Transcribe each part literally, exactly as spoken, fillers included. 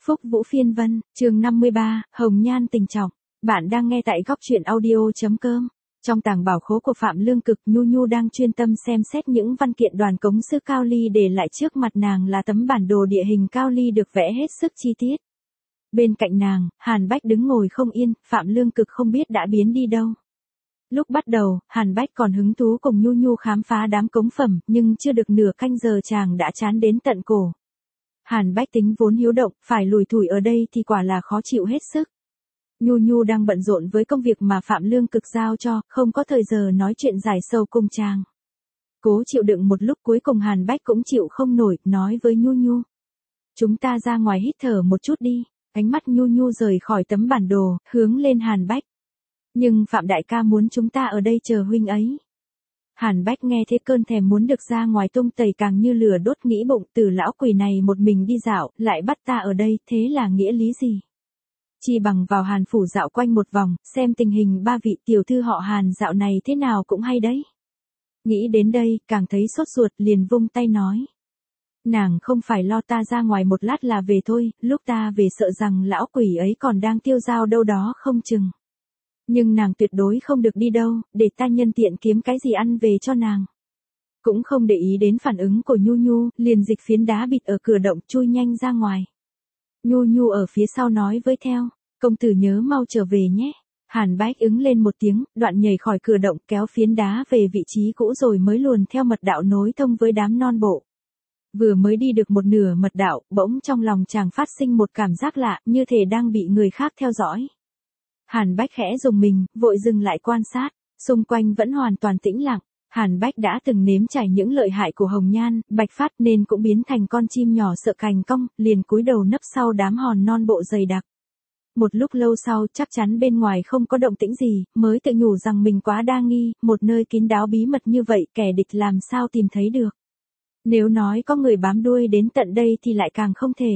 Phúc Vũ Phiên Vân, chương năm mươi ba, Hồng Nhan Tình Trọng. Bạn đang nghe tại góc truyện audio.com. Trong tàng bảo khố của Phạm Lương Cực, Nhu Nhu đang chuyên tâm xem xét những văn kiện đoàn cống sư Cao Ly để lại trước mặt nàng là tấm bản đồ địa hình Cao Ly được vẽ hết sức chi tiết. Bên cạnh nàng, Hàn Bách đứng ngồi không yên, Phạm Lương Cực không biết đã biến đi đâu. Lúc bắt đầu, Hàn Bách còn hứng thú cùng Nhu Nhu khám phá đám cống phẩm, nhưng chưa được nửa canh giờ chàng đã chán đến tận cổ. Hàn Bách tính vốn hiếu động, phải lủi thủi ở đây thì quả là khó chịu hết sức. Nhu Nhu đang bận rộn với công việc mà Phạm Lương Cực giao cho, không có thời giờ nói chuyện giải sầu cùng chàng. Cố chịu đựng một lúc, cuối cùng Hàn Bách cũng chịu không nổi, nói với Nhu Nhu. Chúng ta ra ngoài hít thở một chút đi. Ánh mắt Nhu Nhu rời khỏi tấm bản đồ, hướng lên Hàn Bách. Nhưng Phạm đại ca muốn chúng ta ở đây chờ huynh ấy. Hàn Bách nghe thế cơn thèm muốn được ra ngoài tung tẩy càng như lửa đốt, nghĩ bụng, từ lão quỷ này một mình đi dạo, lại bắt ta ở đây, thế là nghĩa lý gì? Chi bằng vào Hàn phủ dạo quanh một vòng, xem tình hình ba vị tiểu thư họ Hàn dạo này thế nào cũng hay đấy. Nghĩ đến đây, càng thấy sốt ruột, liền vung tay nói. Nàng không phải lo ta ra ngoài một lát là về thôi, lúc ta về sợ rằng lão quỷ ấy còn đang tiêu dao đâu đó không chừng. Nhưng nàng tuyệt đối không được đi đâu, để ta nhân tiện kiếm cái gì ăn về cho nàng. Cũng không để ý đến phản ứng của Nhu Nhu, liền dịch phiến đá bịt ở cửa động chui nhanh ra ngoài. Nhu Nhu ở phía sau nói với theo, công tử nhớ mau trở về nhé. Hàn Bách ứng lên một tiếng, đoạn nhảy khỏi cửa động kéo phiến đá về vị trí cũ rồi mới luồn theo mật đạo nối thông với đám non bộ. Vừa mới đi được một nửa mật đạo, bỗng trong lòng chàng phát sinh một cảm giác lạ, như thể đang bị người khác theo dõi. Hàn Bách khẽ rùng mình, vội dừng lại quan sát, xung quanh vẫn hoàn toàn tĩnh lặng. Hàn Bách đã từng nếm trải những lợi hại của hồng nhan, bạch phát nên cũng biến thành con chim nhỏ sợ cành cong, liền cúi đầu nấp sau đám hòn non bộ dày đặc. Một lúc lâu sau, chắc chắn bên ngoài không có động tĩnh gì, mới tự nhủ rằng mình quá đa nghi, một nơi kín đáo bí mật như vậy kẻ địch làm sao tìm thấy được. Nếu nói có người bám đuôi đến tận đây thì lại càng không thể.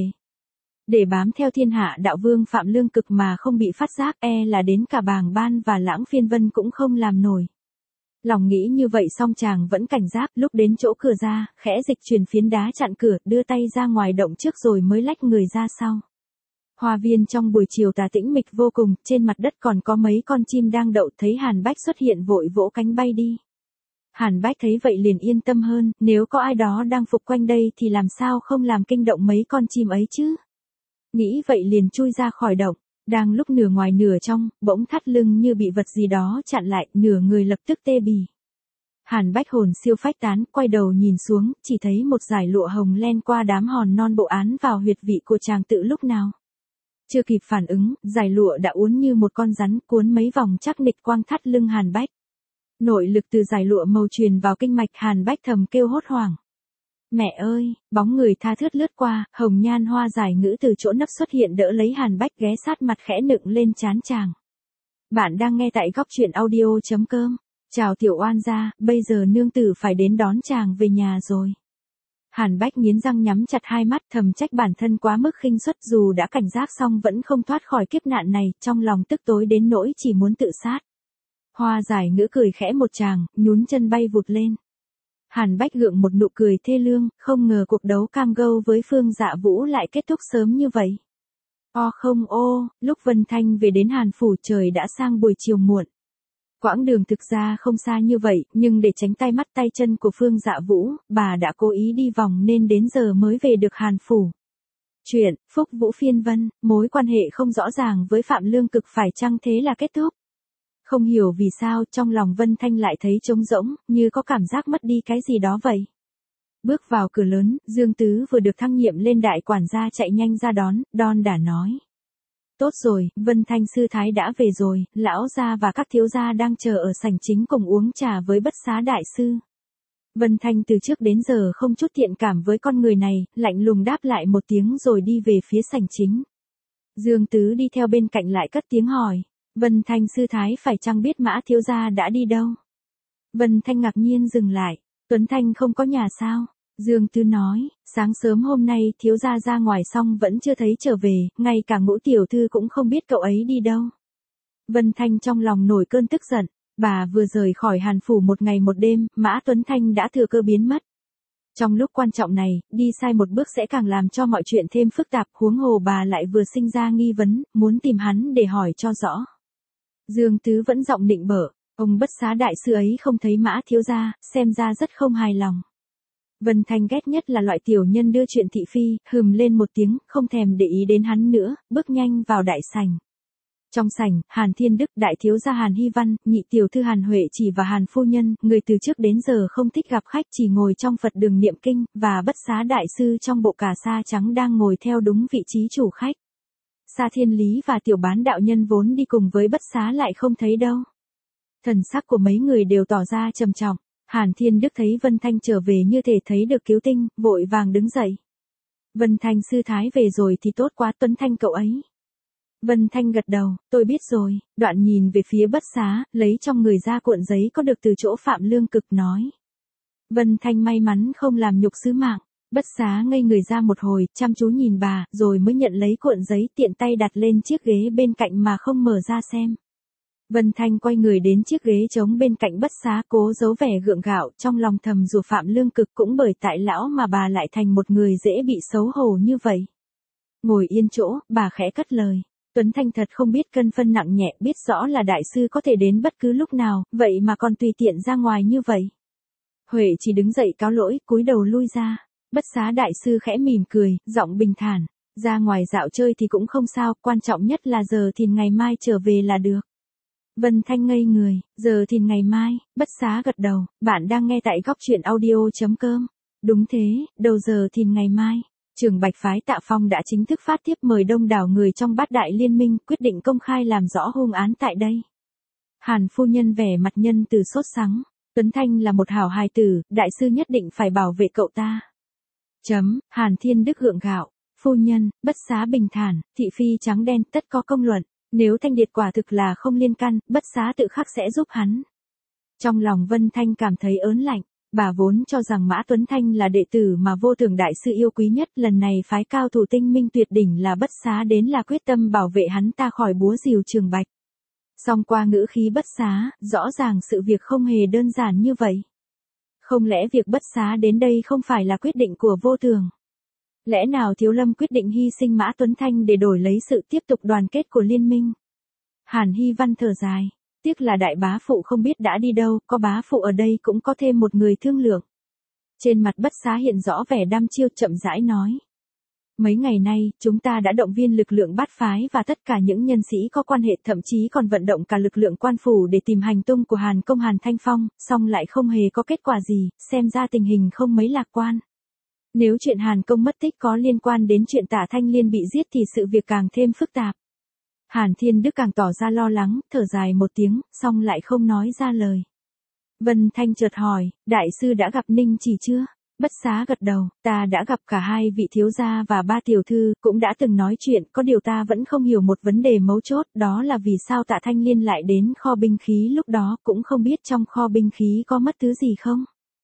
Để bám theo thiên hạ đạo vương Phạm Lương Cực mà không bị phát giác, e là đến cả Bàng Ban và Lãng Phiên Vân cũng không làm nổi. Lòng nghĩ như vậy xong chàng vẫn cảnh giác, lúc đến chỗ cửa ra, khẽ dịch chuyển phiến đá chặn cửa, đưa tay ra ngoài động trước rồi mới lách người ra sau. Hoa viên trong buổi chiều tà tĩnh mịch vô cùng, trên mặt đất còn có mấy con chim đang đậu, thấy Hàn Bách xuất hiện vội vỗ cánh bay đi. Hàn Bách thấy vậy liền yên tâm hơn, nếu có ai đó đang phục quanh đây thì làm sao không làm kinh động mấy con chim ấy chứ. Nghĩ vậy liền chui ra khỏi động, đang lúc nửa ngoài nửa trong, bỗng thắt lưng như bị vật gì đó chặn lại, nửa người lập tức tê bì. Hàn Bách hồn siêu phách tán, quay đầu nhìn xuống, chỉ thấy một dải lụa hồng len qua đám hòn non bộ án vào huyệt vị của chàng tự lúc nào. Chưa kịp phản ứng, dải lụa đã uốn như một con rắn cuốn mấy vòng chắc nịch quang thắt lưng Hàn Bách. Nội lực từ dải lụa màu truyền vào kinh mạch, Hàn Bách thầm kêu hốt hoảng. Mẹ ơi, bóng người tha thướt lướt qua, hồng nhan hoa giải ngữ từ chỗ nấp xuất hiện đỡ lấy Hàn Bách, ghé sát mặt khẽ nựng lên trán chàng. Bạn đang nghe tại góc truyện audio.com. Chào tiểu oan gia, bây giờ nương tử phải đến đón chàng về nhà rồi. Hàn Bách nghiến răng nhắm chặt hai mắt, thầm trách bản thân quá mức khinh suất, dù đã cảnh giác xong vẫn không thoát khỏi kiếp nạn này, trong lòng tức tối đến nỗi chỉ muốn tự sát. Hoa giải ngữ cười khẽ một tràng, nhún chân bay vụt lên. Hàn Bách gượng một nụ cười thê lương, không ngờ cuộc đấu cam go với Phương Dạ Vũ lại kết thúc sớm như vậy. O không ô, lúc Vân Thanh về đến Hàn phủ trời đã sang buổi chiều muộn. Quãng đường thực ra không xa như vậy, nhưng để tránh tay mắt tay chân của Phương Dạ Vũ, bà đã cố ý đi vòng nên đến giờ mới về được Hàn phủ. Chuyện, Phúc Vũ Phiên Vân, mối quan hệ không rõ ràng với Phạm Lương Cực phải chăng thế là kết thúc? Không hiểu vì sao trong lòng Vân Thanh lại thấy trống rỗng, như có cảm giác mất đi cái gì đó vậy. Bước vào cửa lớn, Dương Tứ vừa được thăng nhiệm lên đại quản gia chạy nhanh ra đón, đon đả nói. Tốt rồi, Vân Thanh sư thái đã về rồi, lão gia và các thiếu gia đang chờ ở sảnh chính cùng uống trà với Bất Xá đại sư. Vân Thanh từ trước đến giờ không chút thiện cảm với con người này, lạnh lùng đáp lại một tiếng rồi đi về phía sảnh chính. Dương Tứ đi theo bên cạnh lại cất tiếng hỏi. Vân Thanh sư thái phải chăng biết Mã thiếu gia đã đi đâu? Vân Thanh ngạc nhiên dừng lại. Tuấn Thanh không có nhà sao? Dương Tứ nói, sáng sớm hôm nay thiếu gia ra ngoài xong vẫn chưa thấy trở về, ngay cả Ngũ tiểu thư cũng không biết cậu ấy đi đâu. Vân Thanh trong lòng nổi cơn tức giận, bà vừa rời khỏi Hàn phủ một ngày một đêm, Mã Tuấn Thanh đã thừa cơ biến mất. Trong lúc quan trọng này, đi sai một bước sẽ càng làm cho mọi chuyện thêm phức tạp, huống hồ bà lại vừa sinh ra nghi vấn, muốn tìm hắn để hỏi cho rõ. Dương Tứ vẫn giọng nịnh bợ, ông Bất Xá đại sư ấy không thấy Mã thiếu gia, xem ra rất không hài lòng. Vân Thanh ghét nhất là loại tiểu nhân đưa chuyện thị phi, hừm lên một tiếng, không thèm để ý đến hắn nữa, bước nhanh vào đại sảnh. Trong sảnh, Hàn Thiên Đức, đại thiếu gia Hàn Hy Văn, nhị tiểu thư Hàn Huệ Chỉ và Hàn phu nhân, người từ trước đến giờ không thích gặp khách, chỉ ngồi trong Phật đường niệm kinh, và Bất Xá đại sư trong bộ cà sa trắng đang ngồi theo đúng vị trí chủ khách. Sa Thiên Lý và tiểu bán đạo nhân vốn đi cùng với Bất Xá lại không thấy đâu. Thần sắc của mấy người đều tỏ ra trầm trọng. Hàn Thiên Đức thấy Vân Thanh trở về như thể thấy được cứu tinh, vội vàng đứng dậy. Vân Thanh sư thái về rồi thì tốt quá, Tuấn Thanh cậu ấy. Vân Thanh gật đầu, tôi biết rồi, đoạn nhìn về phía Bất Xá, lấy trong người ra cuộn giấy có được từ chỗ Phạm Lương Cực nói. Vân Thanh may mắn không làm nhục sứ mạng. Bất Xá ngây người ra một hồi, chăm chú nhìn bà, rồi mới nhận lấy cuộn giấy tiện tay đặt lên chiếc ghế bên cạnh mà không mở ra xem. Vân Thanh quay người đến chiếc ghế trống bên cạnh Bất Xá, cố giấu vẻ gượng gạo, trong lòng thầm rủa Phạm Lương Cực, cũng bởi tại lão mà bà lại thành một người dễ bị xấu hổ như vậy. Ngồi yên chỗ, bà khẽ cất lời. Tuấn Thanh thật không biết cân phân nặng nhẹ, biết rõ là đại sư có thể đến bất cứ lúc nào, vậy mà còn tùy tiện ra ngoài như vậy. Huệ chỉ đứng dậy cáo lỗi, cúi đầu lui ra. Bất Xá đại sư khẽ mỉm cười, giọng bình thản. Ra ngoài dạo chơi thì cũng không sao, quan trọng nhất là giờ thì ngày mai trở về là được. Vân Thanh ngây người, giờ thì ngày mai. Bất Xá gật đầu, bạn đang nghe tại góc truyện audio.com. Đúng thế, đầu giờ thì ngày mai. Trường Bạch phái Tạ Phong đã chính thức phát tiếp mời đông đảo người trong Bát Đại Liên Minh, quyết định công khai làm rõ hung án tại đây. Hàn phu nhân vẻ mặt nhân từ sốt sắng. Tuấn Thanh là một hảo hài tử, đại sư nhất định phải bảo vệ cậu ta. Chấm, Hàn Thiên Đức gượng gạo. Phu nhân, Bất Xá bình thản, thị phi trắng đen, tất có công luận. Nếu Thanh Điệt quả thực là không liên can, Bất Xá tự khắc sẽ giúp hắn. Trong lòng Vân Thanh cảm thấy ớn lạnh. Bà vốn cho rằng Mã Tuấn Thanh là đệ tử mà Vô Thường đại sư yêu quý nhất, lần này phái cao thủ tinh minh tuyệt đỉnh là Bất Xá đến là quyết tâm bảo vệ hắn ta khỏi búa rìu Trường Bạch. Song qua ngữ khí Bất Xá, rõ ràng sự việc không hề đơn giản như vậy. Không lẽ việc Bất Xá đến đây không phải là quyết định của Vô Thường? Lẽ nào Thiếu Lâm quyết định hy sinh Mã Tuấn Thanh để đổi lấy sự tiếp tục đoàn kết của liên minh? Hàn Hy Văn thở dài. Tiếc là đại bá phụ không biết đã đi đâu, có bá phụ ở đây cũng có thêm một người thương lượng. Trên mặt Bất Xá hiện rõ vẻ đăm chiêu, chậm rãi nói. Mấy ngày nay, chúng ta đã động viên lực lượng bát phái và tất cả những nhân sĩ có quan hệ, thậm chí còn vận động cả lực lượng quan phủ để tìm hành tung của Hàn Công Hàn Thanh Phong, song lại không hề có kết quả gì, xem ra tình hình không mấy lạc quan. Nếu chuyện Hàn Công mất tích có liên quan đến chuyện Tả Thanh Liên bị giết thì sự việc càng thêm phức tạp. Hàn Thiên Đức càng tỏ ra lo lắng, thở dài một tiếng, song lại không nói ra lời. Vân Thanh chợt hỏi, đại sư đã gặp Ninh Chỉ chưa? Bất Xá gật đầu, ta đã gặp cả hai vị thiếu gia và ba tiểu thư, cũng đã từng nói chuyện, có điều ta vẫn không hiểu một vấn đề mấu chốt, đó là vì sao Tạ Thanh Liên lại đến kho binh khí lúc đó, cũng không biết trong kho binh khí có mất thứ gì không?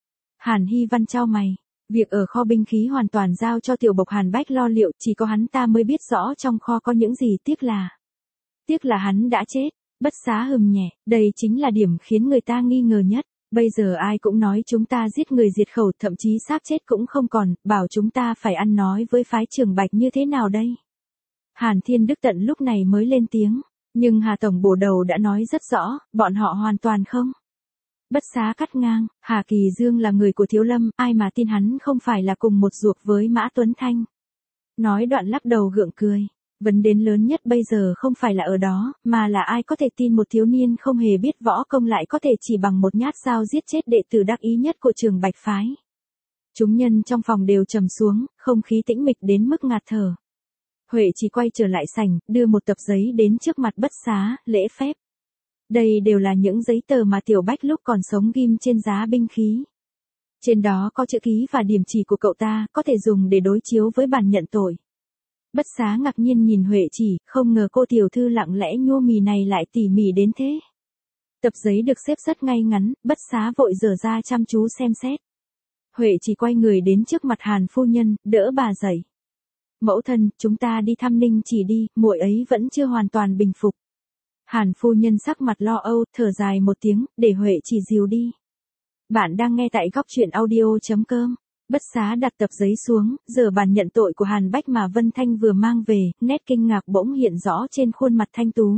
Hàn Hy Văn chau mày. Việc ở kho binh khí hoàn toàn giao cho tiểu bộc Hàn Bách lo liệu, chỉ có hắn ta mới biết rõ trong kho có những gì, tiếc là... Tiếc là hắn đã chết. Bất Xá hừm nhẹ, đây chính là điểm khiến người ta nghi ngờ nhất. Bây giờ ai cũng nói chúng ta giết người diệt khẩu, thậm chí xác chết cũng không còn, bảo chúng ta phải ăn nói với phái Trường Bạch như thế nào đây? Hàn Thiên Đức tận lúc này mới lên tiếng, nhưng Hà Tổng bổ đầu đã nói rất rõ, bọn họ hoàn toàn không. Bất Xá cắt ngang, Hà Kỳ Dương là người của Thiếu Lâm, ai mà tin hắn không phải là cùng một ruột với Mã Tuấn Thanh. Nói đoạn lắc đầu gượng cười. Vấn đề lớn nhất bây giờ không phải là ở đó, mà là ai có thể tin một thiếu niên không hề biết võ công lại có thể chỉ bằng một nhát dao giết chết đệ tử đắc ý nhất của Trường Bạch phái. Chúng nhân trong phòng đều trầm xuống, không khí tĩnh mịch đến mức ngạt thở. Huệ chỉ quay trở lại sảnh, đưa một tập giấy đến trước mặt Bất Xá, lễ phép. Đây đều là những giấy tờ mà Tiểu Bách lúc còn sống ghim trên giá binh khí. Trên đó có chữ ký và điểm chỉ của cậu ta, có thể dùng để đối chiếu với bản nhận tội. Bất Xá ngạc nhiên nhìn Huệ chỉ, không ngờ cô tiểu thư lặng lẽ nhô mì này lại tỉ mỉ đến thế. Tập giấy được xếp rất ngay ngắn, Bất Xá vội dở ra chăm chú xem xét. Huệ chỉ quay người đến trước mặt Hàn phu nhân, đỡ bà dậy. Mẫu thân, chúng ta đi thăm Ninh Chỉ đi, muội ấy vẫn chưa hoàn toàn bình phục. Hàn phu nhân sắc mặt lo âu, thở dài một tiếng, để Huệ chỉ dìu đi. Bạn đang nghe tại góc truyện audio chấm com. Bất xá đặt tập giấy xuống, giờ bản nhận tội của Hàn Bách mà Vân Thanh vừa mang về, nét kinh ngạc bỗng hiện rõ trên khuôn mặt thanh tú.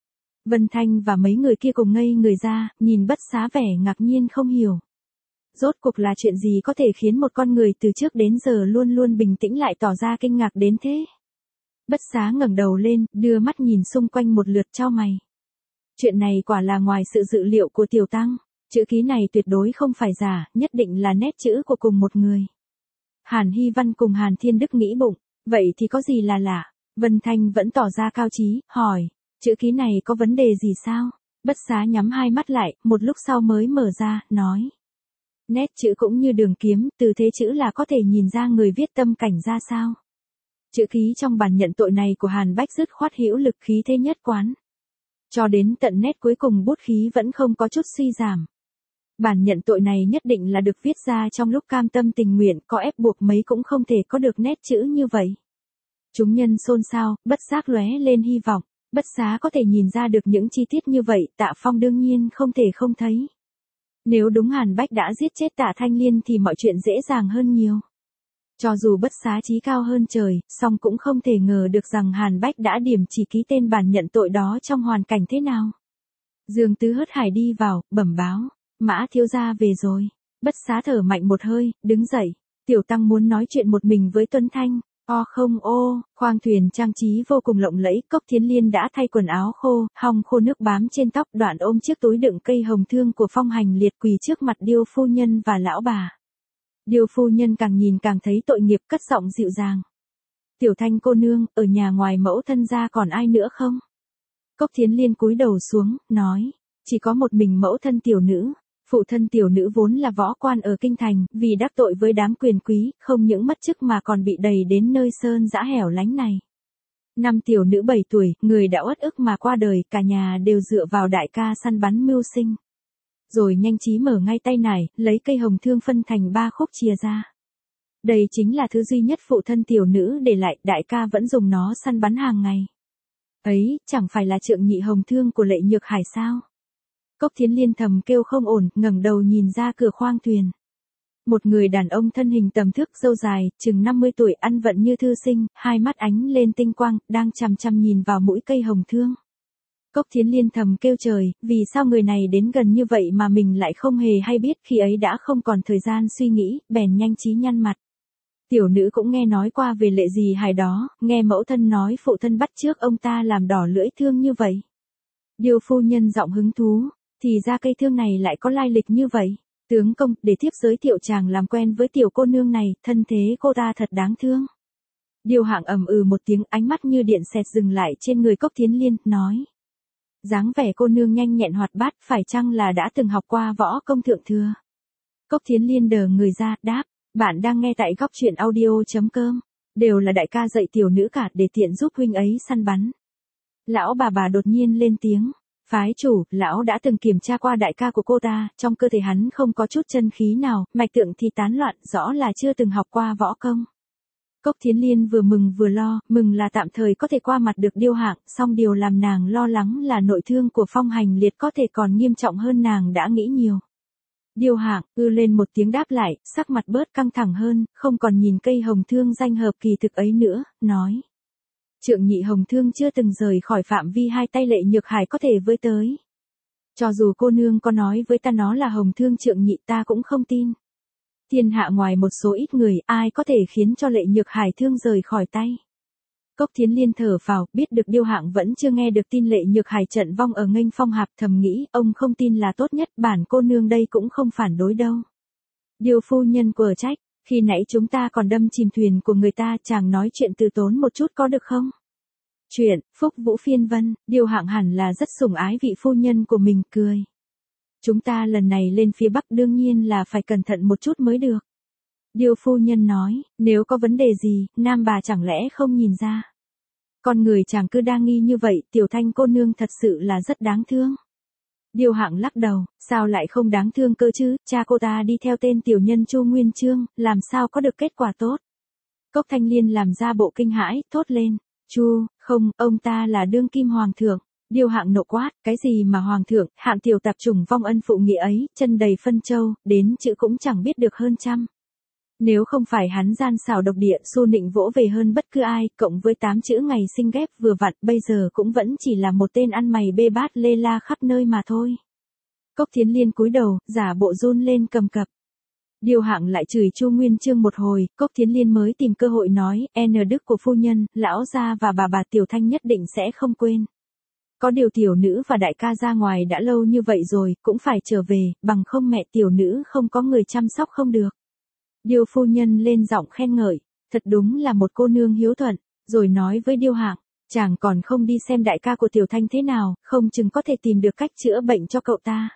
Vân Thanh và mấy người kia cùng ngây người ra, nhìn bất xá vẻ ngạc nhiên không hiểu. Rốt cuộc là chuyện gì có thể khiến một con người từ trước đến giờ luôn luôn bình tĩnh lại tỏ ra kinh ngạc đến thế? Bất xá ngẩng đầu lên, đưa mắt nhìn xung quanh một lượt chau mày. Chuyện này quả là ngoài sự dự liệu của Tiểu Tăng. Chữ ký này tuyệt đối không phải giả, nhất định là nét chữ của cùng một người. Hàn Hy Văn cùng Hàn Thiên Đức nghĩ bụng, vậy thì có gì là lạ? Vân Thanh vẫn tỏ ra cao trí, hỏi, chữ ký này có vấn đề gì sao? Bất xá nhắm hai mắt lại, một lúc sau mới mở ra, nói. Nét chữ cũng như đường kiếm, từ thế chữ là có thể nhìn ra người viết tâm cảnh ra sao. Chữ ký trong bản nhận tội này của Hàn Bách dứt khoát hữu lực khí thế nhất quán. Cho đến tận nét cuối cùng bút khí vẫn không có chút suy giảm. Bản nhận tội này nhất định là được viết ra trong lúc cam tâm tình nguyện, có ép buộc mấy cũng không thể có được nét chữ như vậy. Chúng nhân xôn xao, bất giác lóe lên hy vọng, bất xá có thể nhìn ra được những chi tiết như vậy, Tạ Phong đương nhiên không thể không thấy. Nếu đúng Hàn Bách đã giết chết Tạ Thanh Liên thì mọi chuyện dễ dàng hơn nhiều. Cho dù bất xá chí cao hơn trời, song cũng không thể ngờ được rằng Hàn Bách đã điểm chỉ ký tên bản nhận tội đó trong hoàn cảnh thế nào. Dương Tứ hớt hải đi vào, bẩm báo. Mã thiếu gia về rồi. Bất xá thở mạnh một hơi, đứng dậy. Tiểu Tăng muốn nói chuyện một mình với Tuấn Thanh. O không ô, khoang thuyền trang trí vô cùng lộng lẫy, Cốc Thiến Liên đã thay quần áo khô, hong khô nước bám trên tóc, đoạn ôm chiếc túi đựng cây hồng thương của Phong Hành Liệt quỳ trước mặt Điêu phu nhân và lão bà. Điêu phu nhân càng nhìn càng thấy tội nghiệp, cất giọng dịu dàng. Tiểu Thanh cô nương, ở nhà ngoài mẫu thân ra còn ai nữa không? Cốc Thiến Liên cúi đầu xuống, nói, chỉ có một mình mẫu thân tiểu nữ. Phụ thân tiểu nữ vốn là võ quan ở kinh thành, vì đắc tội với đám quyền quý, không những mất chức mà còn bị đày đến nơi sơn dã hẻo lánh này. Năm tiểu nữ bảy tuổi, người đã uất ức mà qua đời, cả nhà đều dựa vào đại ca săn bắn mưu sinh. Rồi nhanh trí mở ngay tay nải, lấy cây hồng thương phân thành ba khúc chia ra. Đây chính là thứ duy nhất phụ thân tiểu nữ để lại, đại ca vẫn dùng nó săn bắn hàng ngày. Ấy, chẳng phải là trượng nhị hồng thương của Lệ Nhược Hải sao? Cốc Thiến Liên thầm kêu không ổn, ngẩng đầu nhìn ra cửa khoang thuyền. Một người đàn ông thân hình tầm thước, râu dài, chừng năm mươi tuổi, ăn vận như thư sinh, hai mắt ánh lên tinh quang, đang chằm chằm nhìn vào mũi cây hồng thương. Cốc Thiến Liên thầm kêu trời, vì sao người này đến gần như vậy mà mình lại không hề hay biết, khi ấy đã không còn thời gian suy nghĩ, bèn nhanh trí nhăn mặt. Tiểu nữ cũng nghe nói qua về Lệ Dì Hải đó, nghe mẫu thân nói phụ thân bắt trước ông ta làm đỏ lưỡi thương như vậy. Điêu phu nhân giọng hứng thú. Thì ra cây thương này lại có lai lịch như vậy. Tướng công, để thiếp giới thiệu chàng làm quen với tiểu cô nương này, thân thế cô ta thật đáng thương. Điêu Hạng ầm ừ một tiếng, ánh mắt như điện xẹt dừng lại trên người Cốc Thiến Liên, nói. Dáng vẻ cô nương nhanh nhẹn hoạt bát, phải chăng là đã từng học qua võ công thượng thừa? Cốc Thiến Liên đờ người ra, đáp, bạn đang nghe tại góc truyện audio chấm com. Đều là đại ca dạy tiểu nữ cả để tiện giúp huynh ấy săn bắn. Lão bà bà đột nhiên lên tiếng. Phái chủ, lão đã từng kiểm tra qua đại ca của cô ta, trong cơ thể hắn không có chút chân khí nào, mạch tượng thì tán loạn, rõ là chưa từng học qua võ công. Cốc Thiến Liên vừa mừng vừa lo, mừng là tạm thời có thể qua mặt được Điêu Hạng, song điều làm nàng lo lắng là nội thương của Phong Hành Liệt có thể còn nghiêm trọng hơn nàng đã nghĩ nhiều. Điêu Hạng ư lên một tiếng đáp lại, sắc mặt bớt căng thẳng hơn, không còn nhìn cây hồng thương danh hợp kỳ thực ấy nữa, nói. Trượng nhị hồng thương chưa từng rời khỏi phạm vi hai tay Lệ Nhược Hải có thể với tới. Cho dù cô nương có nói với ta nó là hồng thương trượng nhị, ta cũng không tin. Thiên hạ ngoài một số ít người, ai có thể khiến cho Lệ Nhược Hải thương rời khỏi tay. Cốc Thiến Liên thở phào, biết được Điêu Hạng vẫn chưa nghe được tin Lệ Nhược Hải trận vong ở Nghênh Phong Hạp, thầm nghĩ, ông không tin là tốt nhất, bản cô nương đây cũng không phản đối đâu. Điêu phu nhân quở trách. Khi nãy chúng ta còn đâm chìm thuyền của người ta, chàng nói chuyện từ tốn một chút có được không? Chuyện, Phúc Vũ Phiên Vân, Điêu Hạng hẳn là rất sủng ái vị phu nhân của mình, cười. Chúng ta lần này lên phía Bắc đương nhiên là phải cẩn thận một chút mới được. Điêu phu nhân nói, nếu có vấn đề gì, nam bà chẳng lẽ không nhìn ra. Con người chàng cứ đa nghi như vậy, Tiểu Thanh cô nương thật sự là rất đáng thương. Điêu Hạng lắc đầu, sao lại không đáng thương cơ chứ, cha cô ta đi theo tên tiểu nhân Chu Nguyên Chương, làm sao có được kết quả tốt. Cốc Thanh Liên làm ra bộ kinh hãi, thốt lên, Chu, không, ông ta là đương kim hoàng thượng. Điêu Hạng nộ quát, cái gì mà hoàng thượng, Hạng tiểu tạp chủng vong ân phụ nghĩa ấy, chân đầy phân châu, đến chữ cũng chẳng biết được hơn trăm. Nếu không phải hắn gian xảo độc địa xu nịnh vỗ về hơn bất cứ ai, cộng với tám chữ ngày sinh ghép vừa vặn, bây giờ cũng vẫn chỉ là một tên ăn mày bê bát lê la khắp nơi mà thôi. Cốc Thiến Liên cúi đầu, giả bộ run lên cầm cập. Điêu Hạng lại chửi Chu Nguyên Chương một hồi, Cốc Thiến Liên mới tìm cơ hội nói, N đức của phu nhân, lão gia và bà bà Tiểu Thanh nhất định sẽ không quên. Có điều tiểu nữ và đại ca ra ngoài đã lâu như vậy rồi, cũng phải trở về, bằng không mẹ tiểu nữ không có người chăm sóc không được. Điêu phu nhân lên giọng khen ngợi, thật đúng là một cô nương hiếu thuận, rồi nói với Điêu Hạng, chàng còn không đi xem đại ca của Tiểu Thanh thế nào, không chừng có thể tìm được cách chữa bệnh cho cậu ta.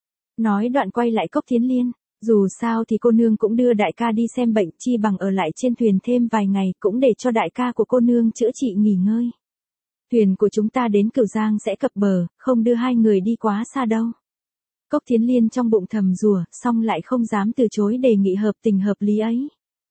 Nói đoạn quay lại Cốc Thiến Liên, dù sao thì cô nương cũng đưa đại ca đi xem bệnh, chi bằng ở lại trên thuyền thêm vài ngày, cũng để cho đại ca của cô nương chữa trị nghỉ ngơi. Thuyền của chúng ta đến Cửu Giang sẽ cập bờ, không đưa hai người đi quá xa đâu. Cốc Thiến Liên trong bụng thầm rủa, xong lại không dám từ chối đề nghị hợp tình hợp lý ấy.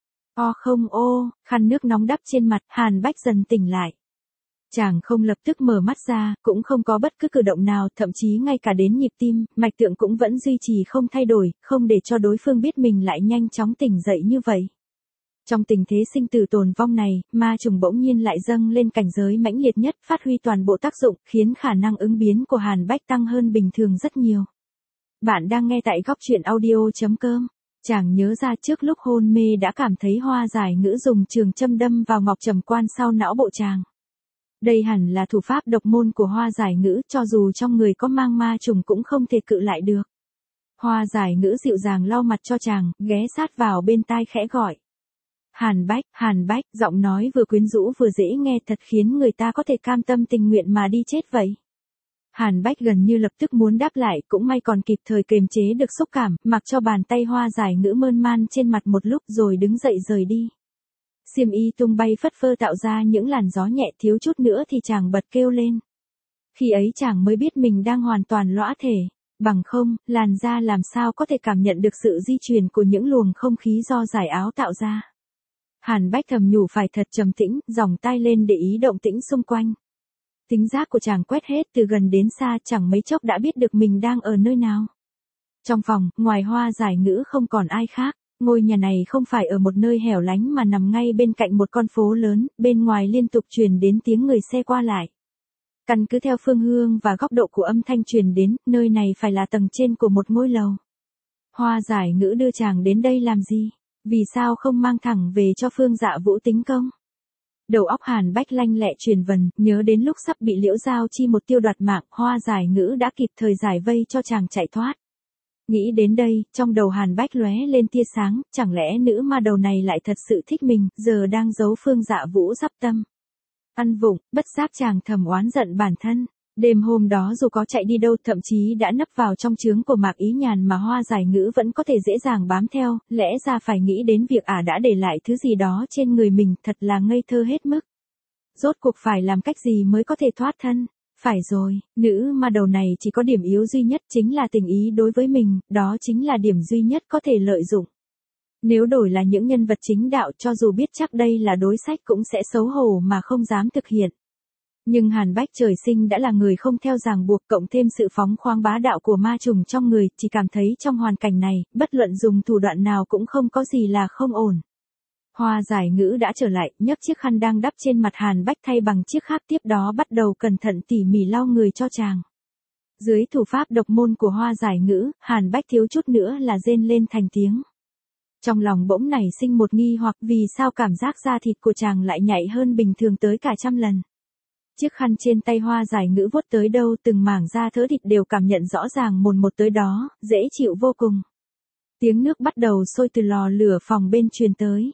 O không ô, khăn nước nóng đắp trên mặt, Hàn Bách dần tỉnh lại. Chàng không lập tức mở mắt ra, cũng không có bất cứ cử động nào, thậm chí ngay cả đến nhịp tim, mạch tượng cũng vẫn duy trì không thay đổi, không để cho đối phương biết mình lại nhanh chóng tỉnh dậy như vậy. Trong tình thế sinh tử tồn vong này, ma trùng bỗng nhiên lại dâng lên cảnh giới mãnh liệt nhất, phát huy toàn bộ tác dụng, khiến khả năng ứng biến của Hàn Bách tăng hơn bình thường rất nhiều. Bạn đang nghe tại góc truyện audio chấm com. Chàng nhớ ra trước lúc hôn mê đã cảm thấy Hoa Giải Ngữ dùng trường châm đâm vào ngọc trầm quan sau não bộ chàng. Đây hẳn là thủ pháp độc môn của Hoa Giải Ngữ, cho dù trong người có mang ma trùng cũng không thể cự lại được. Hoa Giải Ngữ dịu dàng lau mặt cho chàng, ghé sát vào bên tai khẽ gọi. Hàn Bách, Hàn Bách, giọng nói vừa quyến rũ vừa dễ nghe thật khiến người ta có thể cam tâm tình nguyện mà đi chết vậy. Hàn Bách gần như lập tức muốn đáp lại, cũng may còn kịp thời kiềm chế được xúc cảm, mặc cho bàn tay Hoa Giải Ngữ mơn man trên mặt một lúc rồi đứng dậy rời đi. Xiêm y tung bay phất phơ tạo ra những làn gió nhẹ, thiếu chút nữa thì chàng bật kêu lên. Khi ấy chàng mới biết mình đang hoàn toàn lõa thể, bằng không, làn da làm sao có thể cảm nhận được sự di chuyển của những luồng không khí do giải áo tạo ra. Hàn Bách thầm nhủ phải thật trầm tĩnh, dòng tai lên để ý động tĩnh xung quanh. Tính giác của chàng quét hết từ gần đến xa, chẳng mấy chốc đã biết được mình đang ở nơi nào. Trong phòng, ngoài Hoa Giải Ngữ không còn ai khác. Ngôi nhà này không phải ở một nơi hẻo lánh mà nằm ngay bên cạnh một con phố lớn, bên ngoài liên tục truyền đến tiếng người xe qua lại. Căn cứ theo phương hướng và góc độ của âm thanh truyền đến, nơi này phải là tầng trên của một ngôi lầu. Hoa Giải Ngữ đưa chàng đến đây làm gì? Vì sao không mang thẳng về cho Phương Dạ Vũ tính công? Đầu óc Hàn Bách lanh lẹ truyền vần, nhớ đến lúc sắp bị Liễu Giao Chi một tiêu đoạt mạng, Hoa Giải Ngữ đã kịp thời giải vây cho chàng chạy thoát. Nghĩ đến đây, trong đầu Hàn Bách lóe lên tia sáng, chẳng lẽ nữ ma đầu này lại thật sự thích mình, giờ đang giấu Phương Dạ Vũ sắp tâm. Ăn vụng, bất giác chàng thầm oán giận bản thân. Đêm hôm đó dù có chạy đi đâu, thậm chí đã nấp vào trong trướng của Mạc Ý Nhàn mà Hoa Giải Ngữ vẫn có thể dễ dàng bám theo, lẽ ra phải nghĩ đến việc ả đã để lại thứ gì đó trên người mình, thật là ngây thơ hết mức. Rốt cuộc phải làm cách gì mới có thể thoát thân? Phải rồi, nữ ma đầu này chỉ có điểm yếu duy nhất chính là tình ý đối với mình, đó chính là điểm duy nhất có thể lợi dụng. Nếu đổi là những nhân vật chính đạo, cho dù biết chắc đây là đối sách cũng sẽ xấu hổ mà không dám thực hiện. Nhưng Hàn Bách trời sinh đã là người không theo ràng buộc, cộng thêm sự phóng khoáng bá đạo của ma trùng trong người, chỉ cảm thấy trong hoàn cảnh này, bất luận dùng thủ đoạn nào cũng không có gì là không ổn. Hoa Giải Ngữ đã trở lại, nhấc chiếc khăn đang đắp trên mặt Hàn Bách thay bằng chiếc khác, tiếp đó bắt đầu cẩn thận tỉ mỉ lau người cho chàng. Dưới thủ pháp độc môn của Hoa Giải Ngữ, Hàn Bách thiếu chút nữa là rên lên thành tiếng. Trong lòng bỗng nảy sinh một nghi hoặc, vì sao cảm giác da thịt của chàng lại nhạy hơn bình thường tới cả trăm lần. Chiếc khăn trên tay Hoa Giải Ngữ vuốt tới đâu, từng mảng da thớ thịt đều cảm nhận rõ ràng mồn một tới đó, dễ chịu vô cùng. Tiếng nước bắt đầu sôi từ lò lửa phòng bên truyền tới.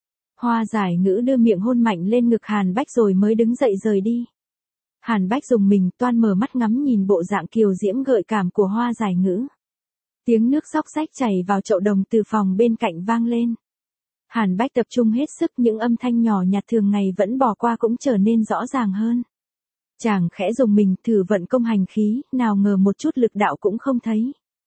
Hoa Giải Ngữ đưa miệng hôn mạnh lên ngực Hàn Bách rồi mới đứng dậy rời đi. Hàn Bách dùng mình toan mở mắt ngắm nhìn bộ dạng kiều diễm gợi cảm của Hoa Giải Ngữ. Tiếng nước xóc xách chảy vào chậu đồng từ phòng bên cạnh vang lên. Hàn Bách tập trung hết sức, những âm thanh nhỏ nhặt thường ngày vẫn bỏ qua cũng trở nên rõ ràng hơn. Chàng khẽ dùng mình thử vận công hành khí, nào ngờ một chút lực đạo cũng không thấy.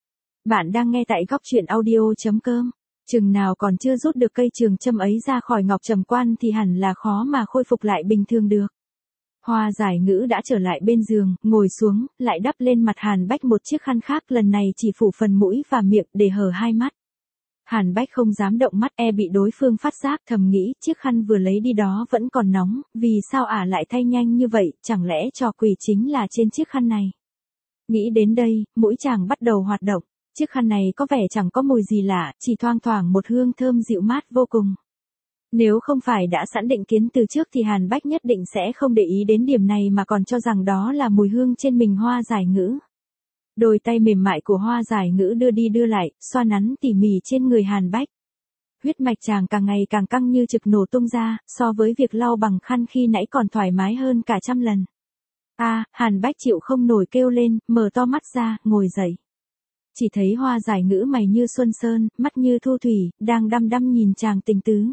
Bạn đang nghe tại góc truyện audio chấm com. Chừng nào còn chưa rút được cây trường châm ấy ra khỏi ngọc trầm quan thì hẳn là khó mà khôi phục lại bình thường được. Hoa Giải Ngữ đã trở lại bên giường, ngồi xuống, lại đắp lên mặt Hàn Bách một chiếc khăn khác, lần này chỉ phủ phần mũi và miệng để hở hai mắt. Hàn Bách không dám động mắt e bị đối phương phát giác, thầm nghĩ chiếc khăn vừa lấy đi đó vẫn còn nóng, vì sao ả lại thay nhanh như vậy, chẳng lẽ trò quỷ chính là trên chiếc khăn này. Nghĩ đến đây, mũi chàng bắt đầu hoạt động, chiếc khăn này có vẻ chẳng có mùi gì lạ, chỉ thoang thoảng một hương thơm dịu mát vô cùng. Nếu không phải đã sẵn định kiến từ trước thì Hàn Bách nhất định sẽ không để ý đến điểm này mà còn cho rằng đó là mùi hương trên mình Hoa Giải Ngữ. Đôi tay mềm mại của Hoa Giải Ngữ đưa đi đưa lại, xoa nắn tỉ mỉ trên người Hàn Bách. Huyết mạch chàng càng ngày càng căng như trực nổ tung ra, so với việc lau bằng khăn khi nãy còn thoải mái hơn cả trăm lần. A, à, Hàn Bách chịu không nổi kêu lên, mở to mắt ra, ngồi dậy. Chỉ thấy Hoa Giải Ngữ mày như xuân sơn, mắt như thu thủy, đang đăm đăm nhìn chàng tình tứ.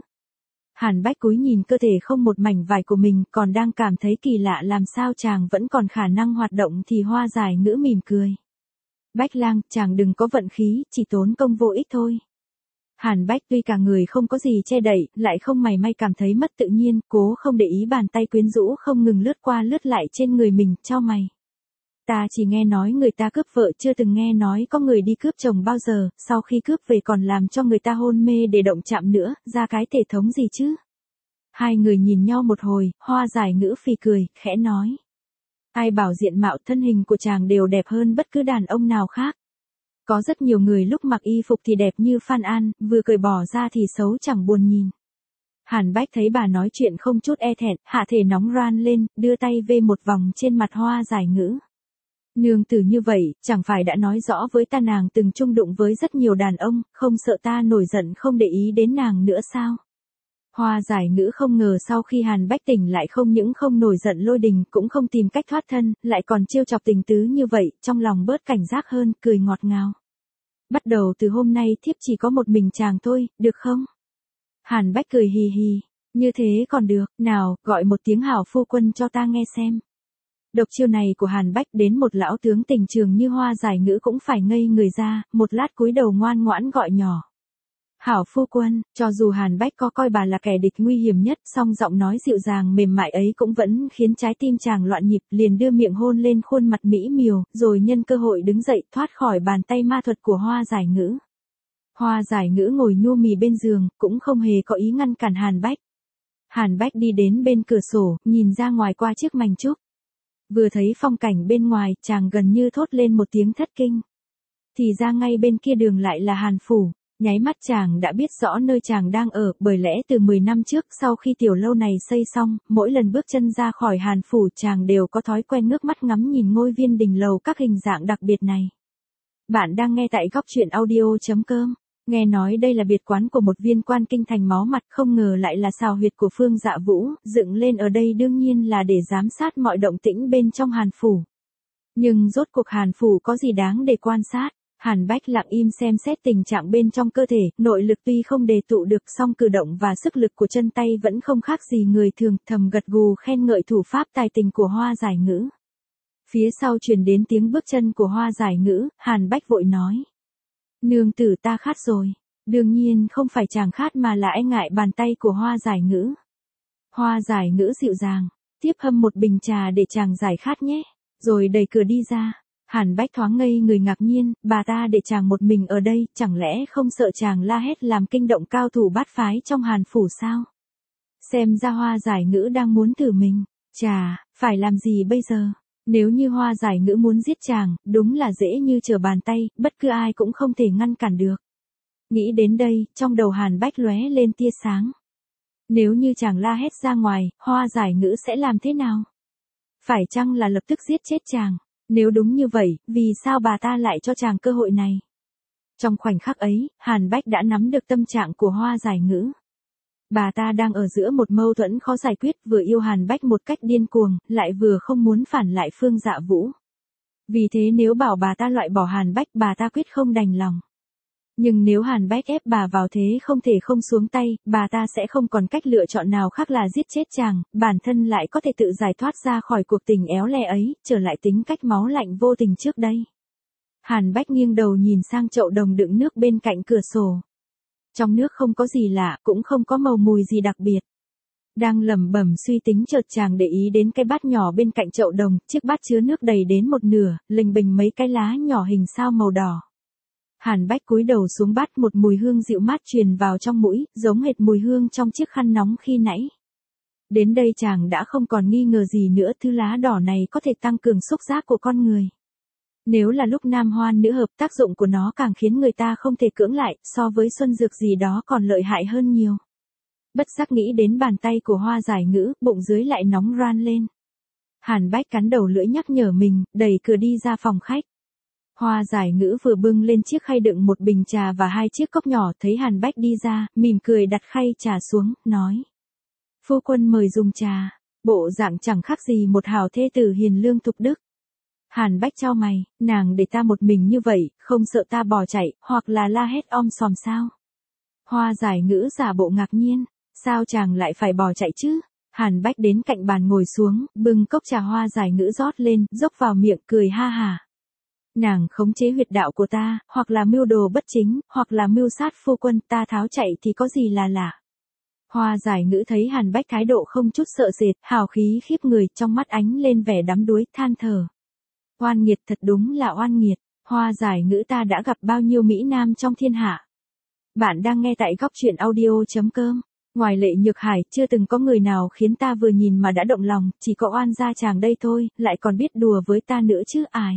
Hàn Bách cúi nhìn cơ thể không một mảnh vải của mình, còn đang cảm thấy kỳ lạ làm sao chàng vẫn còn khả năng hoạt động thì Hoa Giải Ngữ mỉm cười. Bách Lang, chàng đừng có vận khí, chỉ tốn công vô ích thôi. Hàn Bách tuy cả người không có gì che đậy, lại không mảy may cảm thấy mất tự nhiên, cố không để ý bàn tay quyến rũ không ngừng lướt qua lướt lại trên người mình, chau mày. Ta chỉ nghe nói người ta cướp vợ, chưa từng nghe nói có người đi cướp chồng bao giờ, sau khi cướp về còn làm cho người ta hôn mê để động chạm nữa, ra cái thể thống gì chứ. Hai người nhìn nhau một hồi, Hoa Giải Ngữ phì cười, khẽ nói. Ai bảo diện mạo thân hình của chàng đều đẹp hơn bất cứ đàn ông nào khác. Có rất nhiều người lúc mặc y phục thì đẹp như Phan An, vừa cởi bỏ ra thì xấu chẳng buồn nhìn. Hàn Bách thấy bà nói chuyện không chút e thẹn, hạ thể nóng ran lên, đưa tay vê một vòng trên mặt Hoa Giải Ngữ. Nương tử như vậy, chẳng phải đã nói rõ với ta nàng từng chung đụng với rất nhiều đàn ông, không sợ ta nổi giận không để ý đến nàng nữa sao? Hoa Giải Ngữ không ngờ sau khi Hàn Bách tỉnh lại không những không nổi giận lôi đình, cũng không tìm cách thoát thân, lại còn trêu chọc tình tứ như vậy, trong lòng bớt cảnh giác hơn, cười ngọt ngào. Bắt đầu từ hôm nay thiếp chỉ có một mình chàng thôi, được không? Hàn Bách cười hì hì, như thế còn được, nào, gọi một tiếng hảo phu quân cho ta nghe xem. Độc chiêu này của Hàn Bách đến một lão tướng tình trường như Hoa Giải Ngữ cũng phải ngây người ra, một lát cúi đầu ngoan ngoãn gọi nhỏ. Hảo phu quân, cho dù Hàn Bách có coi bà là kẻ địch nguy hiểm nhất, song giọng nói dịu dàng mềm mại ấy cũng vẫn khiến trái tim chàng loạn nhịp, liền đưa miệng hôn lên khuôn mặt mỹ miều, rồi nhân cơ hội đứng dậy thoát khỏi bàn tay ma thuật của Hoa Giải Ngữ. Hoa Giải Ngữ ngồi nhu mì bên giường, cũng không hề có ý ngăn cản Hàn Bách. Hàn Bách đi đến bên cửa sổ, nhìn ra ngoài qua chiếc mành trúc. Vừa thấy phong cảnh bên ngoài, chàng gần như thốt lên một tiếng thất kinh. Thì ra ngay bên kia đường lại là Hàn Phủ. Nháy mắt chàng đã biết rõ nơi chàng đang ở, bởi lẽ từ mười năm trước sau khi tiểu lâu này xây xong, mỗi lần bước chân ra khỏi Hàn Phủ chàng đều có thói quen ngước mắt ngắm nhìn ngôi viên đình lầu các hình dạng đặc biệt này. Bạn đang nghe tại góc truyện audio chấm com. Nghe nói đây là biệt quán của một viên quan kinh thành máu mặt, không ngờ lại là xào huyệt của Phương Dạ Vũ, dựng lên ở đây đương nhiên là để giám sát mọi động tĩnh bên trong Hàn Phủ. Nhưng rốt cuộc Hàn Phủ có gì đáng để quan sát? Hàn Bách lặng im xem xét tình trạng bên trong cơ thể, nội lực tuy không đề tụ được song cử động và sức lực của chân tay vẫn không khác gì người thường, thầm gật gù khen ngợi thủ pháp tài tình của Hoa Giải Ngữ. Phía sau truyền đến tiếng bước chân của Hoa Giải Ngữ, Hàn Bách vội nói. Nương tử ta khát rồi. Đương nhiên không phải chàng khát mà là e ngại bàn tay của Hoa Giải Ngữ. Hoa Giải Ngữ dịu dàng, tiếp hâm một bình trà để chàng giải khát nhé, rồi đẩy cửa đi ra. Hàn Bách thoáng ngây người ngạc nhiên, bà ta để chàng một mình ở đây, chẳng lẽ không sợ chàng la hét làm kinh động cao thủ bát phái trong Hàn Phủ sao? Xem ra Hoa Giải Ngữ đang muốn thử mình. Chà, phải làm gì bây giờ? Nếu như Hoa Giải Ngữ muốn giết chàng, đúng là dễ như trở bàn tay, bất cứ ai cũng không thể ngăn cản được. Nghĩ đến đây, trong đầu Hàn Bách lóe lên tia sáng. Nếu như chàng la hét ra ngoài, Hoa Giải Ngữ sẽ làm thế nào? Phải chăng là lập tức giết chết chàng? Nếu đúng như vậy, vì sao bà ta lại cho chàng cơ hội này? Trong khoảnh khắc ấy, Hàn Bách đã nắm được tâm trạng của Hoa Giải Ngữ. Bà ta đang ở giữa một mâu thuẫn khó giải quyết, vừa yêu Hàn Bách một cách điên cuồng, lại vừa không muốn phản lại Phương Dạ Vũ. Vì thế nếu bảo bà ta loại bỏ Hàn Bách, bà ta quyết không đành lòng. Nhưng nếu Hàn Bách ép bà vào thế không thể không xuống tay, bà ta sẽ không còn cách lựa chọn nào khác là giết chết chàng, bản thân lại có thể tự giải thoát ra khỏi cuộc tình éo le ấy, trở lại tính cách máu lạnh vô tình trước đây. Hàn Bách nghiêng đầu nhìn sang chậu đồng đựng nước bên cạnh cửa sổ. Trong nước không có gì lạ, cũng không có màu mùi gì đặc biệt. Đang lẩm bẩm suy tính chợt chàng để ý đến cái bát nhỏ bên cạnh chậu đồng, chiếc bát chứa nước đầy đến một nửa, lình bình mấy cái lá nhỏ hình sao màu đỏ. Hàn Bách cúi đầu xuống bắt một mùi hương dịu mát truyền vào trong mũi, giống hệt mùi hương trong chiếc khăn nóng khi nãy. Đến đây chàng đã không còn nghi ngờ gì nữa, thứ lá đỏ này có thể tăng cường xúc giác của con người. Nếu là lúc nam hoan nữ hợp, tác dụng của nó càng khiến người ta không thể cưỡng lại, so với xuân dược gì đó còn lợi hại hơn nhiều. Bất giác nghĩ đến bàn tay của Hoa Giải Ngữ, bụng dưới lại nóng ran lên. Hàn Bách cắn đầu lưỡi nhắc nhở mình, đẩy cửa đi ra phòng khách. Hoa Giải Ngữ vừa bưng lên chiếc khay đựng một bình trà và hai chiếc cốc nhỏ, thấy Hàn Bách đi ra, mỉm cười đặt khay trà xuống, nói. Phu quân mời dùng trà, bộ dạng chẳng khác gì một hảo thê tử hiền lương thục đức. Hàn Bách chau mày, nàng để ta một mình như vậy, không sợ ta bỏ chạy, hoặc là la hét om sòm sao? Hoa Giải Ngữ giả bộ ngạc nhiên, sao chàng lại phải bỏ chạy chứ? Hàn Bách đến cạnh bàn ngồi xuống, bưng cốc trà Hoa Giải Ngữ rót lên, dốc vào miệng cười ha hả. Nàng khống chế huyệt đạo của ta, hoặc là mưu đồ bất chính, hoặc là mưu sát phu quân, ta tháo chạy thì có gì là lạ. Hoa Giải Ngữ thấy Hàn Bách thái độ không chút sợ sệt, hào khí khiếp người, trong mắt ánh lên vẻ đắm đuối, than thở. Oan nghiệt, thật đúng là oan nghiệt, Hoa Giải Ngữ ta đã gặp bao nhiêu mỹ nam trong thiên hạ. Bạn đang nghe tại góc truyện audio chấm com. Ngoài Lệ Nhược Hải, chưa từng có người nào khiến ta vừa nhìn mà đã động lòng, chỉ có oan gia chàng đây thôi, lại còn biết đùa với ta nữa chứ ai.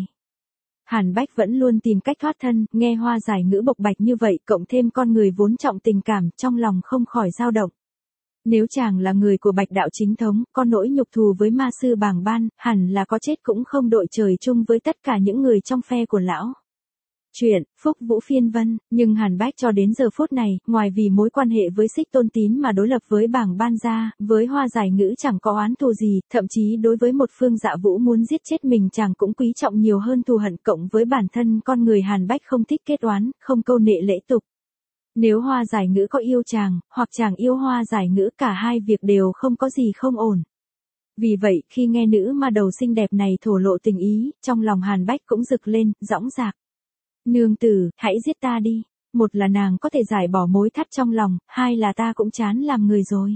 Hàn Bách vẫn luôn tìm cách thoát thân, nghe Hoa Giải Ngữ bộc bạch như vậy, cộng thêm con người vốn trọng tình cảm, trong lòng không khỏi dao động. Nếu chàng là người của Bạch đạo chính thống, có nỗi nhục thù với ma sư Bàng Ban, hẳn là có chết cũng không đội trời chung với tất cả những người trong phe của lão. Chuyện, Phúc Vũ Phiên Vân, nhưng Hàn Bách cho đến giờ phút này, ngoài vì mối quan hệ với Xích Tôn Tín mà đối lập với Bàng Ban ra, với Hoa Giải Ngữ chẳng có oán thù gì, thậm chí đối với một Phương Dạ Vũ muốn giết chết mình chàng cũng quý trọng nhiều hơn thù hận, cộng với bản thân con người Hàn Bách không thích kết oán, không câu nệ lễ tục. Nếu Hoa Giải Ngữ có yêu chàng, hoặc chàng yêu Hoa Giải Ngữ, cả hai việc đều không có gì không ổn. Vì vậy, khi nghe nữ ma đầu xinh đẹp này thổ lộ tình ý, trong lòng Hàn Bách cũng rực lên, dõng dạc. Nương tử, hãy giết ta đi. Một là nàng có thể giải bỏ mối thắt trong lòng, hai là ta cũng chán làm người rồi.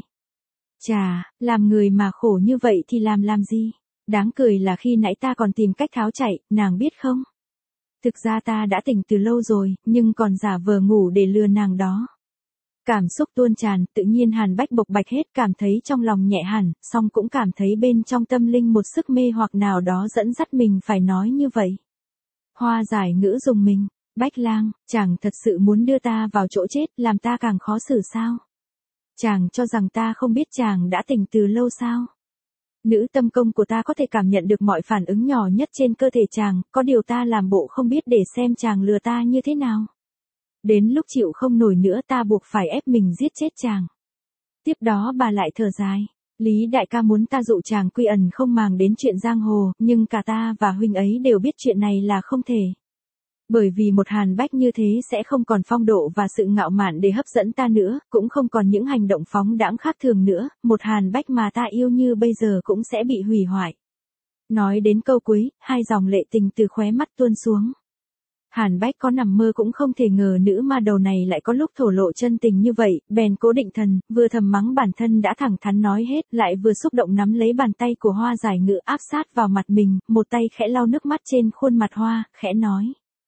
Chà, làm người mà khổ như vậy thì làm làm gì? Đáng cười là khi nãy ta còn tìm cách tháo chạy, nàng biết không? Thực ra ta đã tỉnh từ lâu rồi, nhưng còn giả vờ ngủ để lừa nàng đó. Cảm xúc tuôn tràn, tự nhiên Hàn Bách bộc bạch hết, cảm thấy trong lòng nhẹ hẳn, song cũng cảm thấy bên trong tâm linh một sức mê hoặc nào đó dẫn dắt mình phải nói như vậy. Hoa Giải Ngữ dùng mình, Bách Lang, chàng thật sự muốn đưa ta vào chỗ chết, làm ta càng khó xử sao? Chàng cho rằng ta không biết chàng đã tỉnh từ lâu sao? Nữ tâm công của ta có thể cảm nhận được mọi phản ứng nhỏ nhất trên cơ thể chàng, có điều ta làm bộ không biết để xem chàng lừa ta như thế nào. Đến lúc chịu không nổi nữa ta buộc phải ép mình giết chết chàng. Tiếp đó bà lại thở dài. Lý đại ca muốn ta dụ chàng quy ẩn không màng đến chuyện giang hồ, nhưng cả ta và huynh ấy đều biết chuyện này là không thể. Bởi vì một Hàn Bách như thế sẽ không còn phong độ và sự ngạo mạn để hấp dẫn ta nữa, cũng không còn những hành động phóng đãng khác thường nữa, một Hàn Bách mà ta yêu như bây giờ cũng sẽ bị hủy hoại. Nói đến câu cuối, hai dòng lệ tình từ khóe mắt tuôn xuống. Hàn Bách có nằm mơ cũng không thể ngờ nữ ma đầu này lại có lúc thổ lộ chân tình như vậy, bèn cố định thần, vừa thầm mắng bản thân đã thẳng thắn nói hết, lại vừa xúc động nắm lấy bàn tay của Hoa Giải Ngữ áp sát vào mặt mình, một tay khẽ lau nước mắt trên khuôn mặt Hoa, khẽ nói.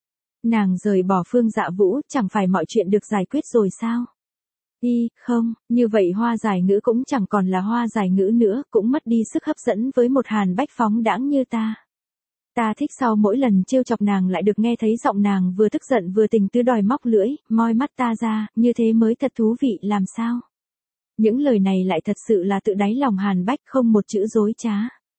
Nàng rời bỏ Phương Dạ Vũ, chẳng phải mọi chuyện được giải quyết rồi sao? Đi, không, như vậy Hoa Giải Ngữ cũng chẳng còn là Hoa Giải Ngữ nữa, cũng mất đi sức hấp dẫn với một Hàn Bách phóng đãng như ta. Ta thích sau mỗi lần trêu chọc nàng lại được nghe thấy giọng nàng vừa tức giận vừa tình tứ đòi móc lưỡi, moi mắt ta ra, như thế mới thật thú vị làm sao? Những lời này lại thật sự là tự đáy lòng Hàn Bách, không một chữ dối trá.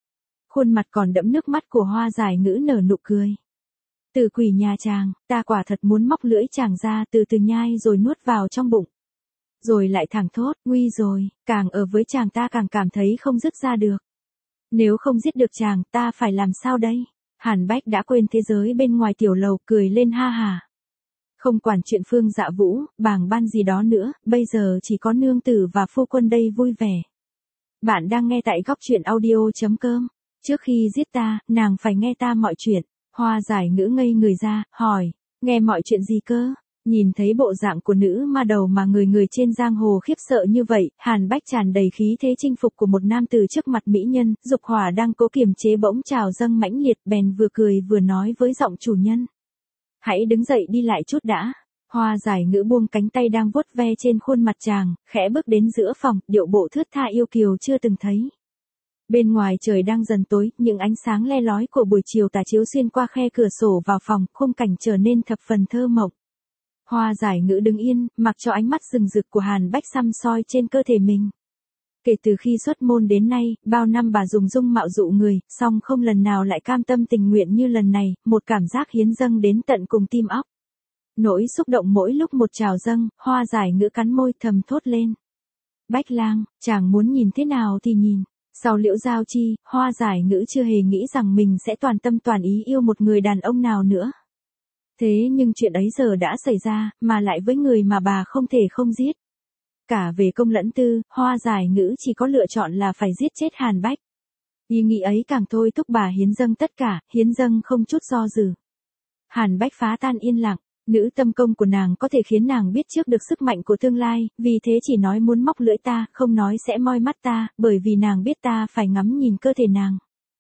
Khuôn mặt còn đẫm nước mắt của Hoa Giải Ngữ nở nụ cười. Từ quỷ nhà chàng, ta quả thật muốn móc lưỡi chàng ra, từ từ nhai rồi nuốt vào trong bụng. Rồi lại thẳng thốt, nguy rồi, càng ở với chàng ta càng cảm thấy không dứt ra được. Nếu không giết được chàng, ta phải làm sao đây? Hàn Bách đã quên thế giới bên ngoài tiểu lầu, cười lên ha hà. Không quản chuyện Phương Dạ Vũ, Bàng Ban gì đó nữa, bây giờ chỉ có nương tử và phu quân đây vui vẻ. Bạn đang nghe tại góc truyện audio chấm com. Trước khi giết ta, nàng phải nghe ta mọi chuyện. Hoa Giải Ngữ ngây người ra, hỏi, nghe mọi chuyện gì cơ? Nhìn thấy bộ dạng của nữ ma đầu mà người người trên giang hồ khiếp sợ như vậy, Hàn Bách tràn đầy khí thế chinh phục của một nam tử trước mặt mỹ nhân, dục hỏa đang cố kiềm chế bỗng trào dâng mãnh liệt, bèn vừa cười vừa nói với giọng chủ nhân. Hãy đứng dậy đi lại chút đã. Hoa giải ngữ buông cánh tay đang vuốt ve trên khuôn mặt chàng, khẽ bước đến giữa phòng, điệu bộ thướt tha yêu kiều chưa từng thấy. Bên ngoài trời đang dần tối, những ánh sáng le lói của buổi chiều tà chiếu xuyên qua khe cửa sổ vào phòng, khung cảnh trở nên thập phần thơ mộng. Hoa giải ngữ đứng yên, mặc cho ánh mắt rừng rực của Hàn Bách săm soi trên cơ thể mình. Kể từ khi xuất môn đến nay, bao năm bà dùng dung mạo dụ người, song không lần nào lại cam tâm tình nguyện như lần này, một cảm giác hiến dâng đến tận cùng tim óc. Nỗi xúc động mỗi lúc một trào dâng, hoa giải ngữ cắn môi thầm thốt lên. Bách Lang, chàng muốn nhìn thế nào thì nhìn. Sau Liễu Giao Chi, hoa giải ngữ chưa hề nghĩ rằng mình sẽ toàn tâm toàn ý yêu một người đàn ông nào nữa. Thế nhưng chuyện ấy giờ đã xảy ra, mà lại với người mà bà không thể không giết. Cả về công lẫn tư, hoa giải ngữ chỉ có lựa chọn là phải giết chết Hàn Bách. Ý nghĩ ấy càng thôi thúc bà hiến dâng tất cả, hiến dâng không chút do dự. Hàn Bách phá tan yên lặng, nữ tâm công của nàng có thể khiến nàng biết trước được sức mạnh của tương lai, vì thế chỉ nói muốn móc lưỡi ta, không nói sẽ moi mắt ta, bởi vì nàng biết ta phải ngắm nhìn cơ thể nàng.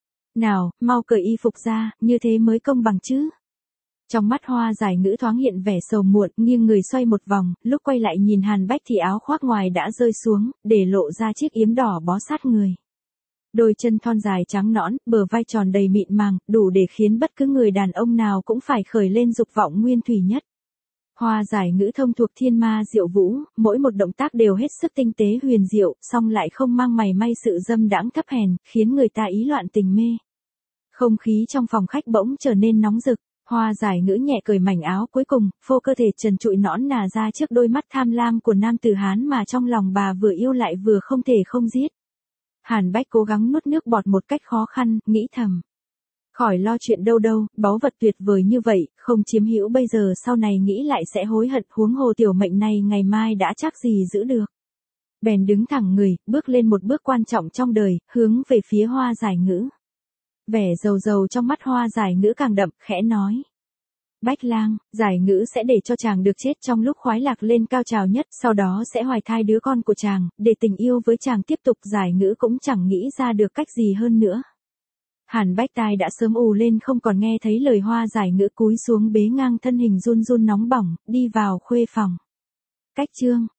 Nào, mau cởi y phục ra, như thế mới công bằng chứ. Trong mắt hoa giải ngữ thoáng hiện vẻ sầu muộn, nghiêng người xoay một vòng, lúc quay lại nhìn Hàn Bách thì áo khoác ngoài đã rơi xuống, để lộ ra chiếc yếm đỏ bó sát người. Đôi chân thon dài trắng nõn, bờ vai tròn đầy mịn màng, đủ để khiến bất cứ người đàn ông nào cũng phải khởi lên dục vọng nguyên thủy nhất. Hoa giải ngữ thông thuộc thiên ma diệu vũ, mỗi một động tác đều hết sức tinh tế huyền diệu, song lại không mang mảy may sự dâm đãng thấp hèn, khiến người ta ý loạn tình mê. Không khí trong phòng khách bỗng trở nên nóng rực. Hoa giải ngữ nhẹ cởi mảnh áo cuối cùng, phô cơ thể trần trụi nõn nà ra trước đôi mắt tham lam của nam tử Hán mà trong lòng bà vừa yêu lại vừa không thể không giết. Hàn Bách cố gắng nuốt nước bọt một cách khó khăn, nghĩ thầm. Khỏi lo chuyện đâu đâu, báu vật tuyệt vời như vậy, không chiếm hữu bây giờ sau này nghĩ lại sẽ hối hận, huống hồ tiểu mệnh này ngày mai đã chắc gì giữ được. Bèn đứng thẳng người, bước lên một bước quan trọng trong đời, hướng về phía hoa giải ngữ. Vẻ dầu dầu trong mắt hoa giải ngữ càng đậm, khẽ nói. Bách Lang, giải ngữ sẽ để cho chàng được chết trong lúc khoái lạc lên cao trào nhất, sau đó sẽ hoài thai đứa con của chàng, để tình yêu với chàng tiếp tục. Giải ngữ cũng chẳng nghĩ ra được cách gì hơn nữa. Hàn Bách tai đã sớm ù lên không còn nghe thấy lời hoa giải ngữ, cúi xuống bế ngang thân hình run run nóng bỏng, đi vào khuê phòng. Cách chương